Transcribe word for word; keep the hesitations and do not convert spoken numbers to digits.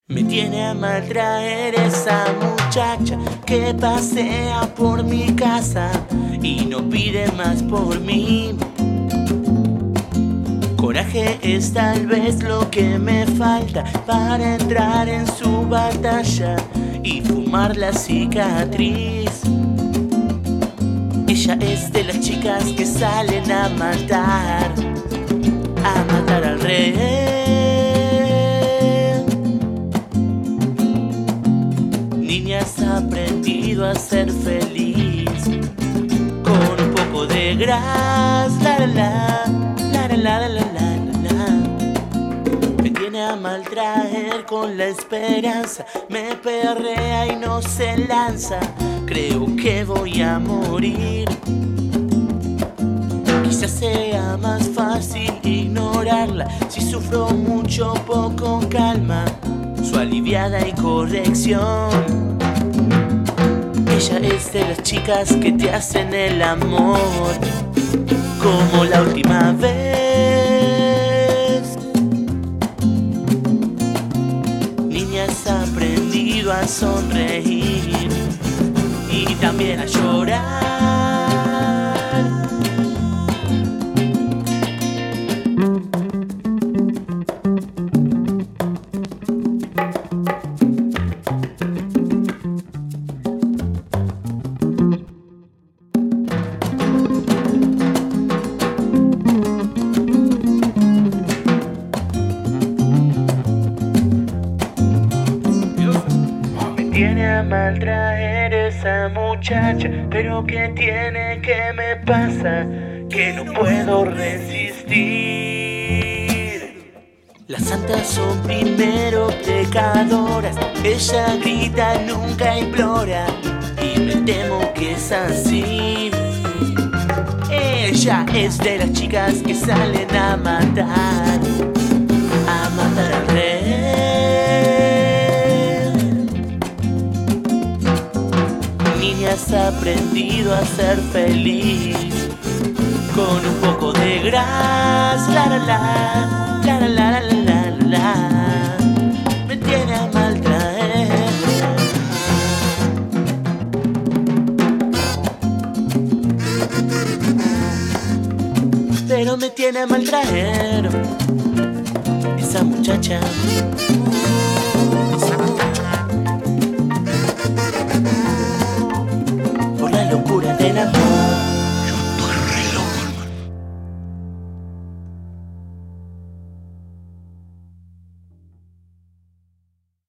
Me tiene a maltraer esa muchacha que pasea por mi casa y no pide más por mí. Coraje es tal vez lo que me falta para entrar en su batalla y fumar la cicatriz. Ella es de las chicas que salen a matar, a matar al rey. Niña, has aprendido a ser feliz con un poco de gras. La la la, la la la la la la. Me tiene a maltraer con la esperanza, me perrea y no se lanza. Creo que voy a morir. Quizás sea más fácil ignorarla si sufro mucho, poco calma su aliviada incorrección. Ella es de las chicas que te hacen el amor como la última vez. Niña, has aprendido a sonreír y también a llorar. Tiene a maltraer esa muchacha, pero ¿qué tiene? ¿Qué me pasa? Que no puedo resistir. Las santas son primero pecadoras, ella grita, nunca implora, y me temo que es así. Ella es de las chicas que salen a matar, a matar al rey. Has aprendido a ser feliz con un poco de gras. La la la, la la la la la la. Me tiene a maltraer. Pero me tiene a maltraer esa muchacha.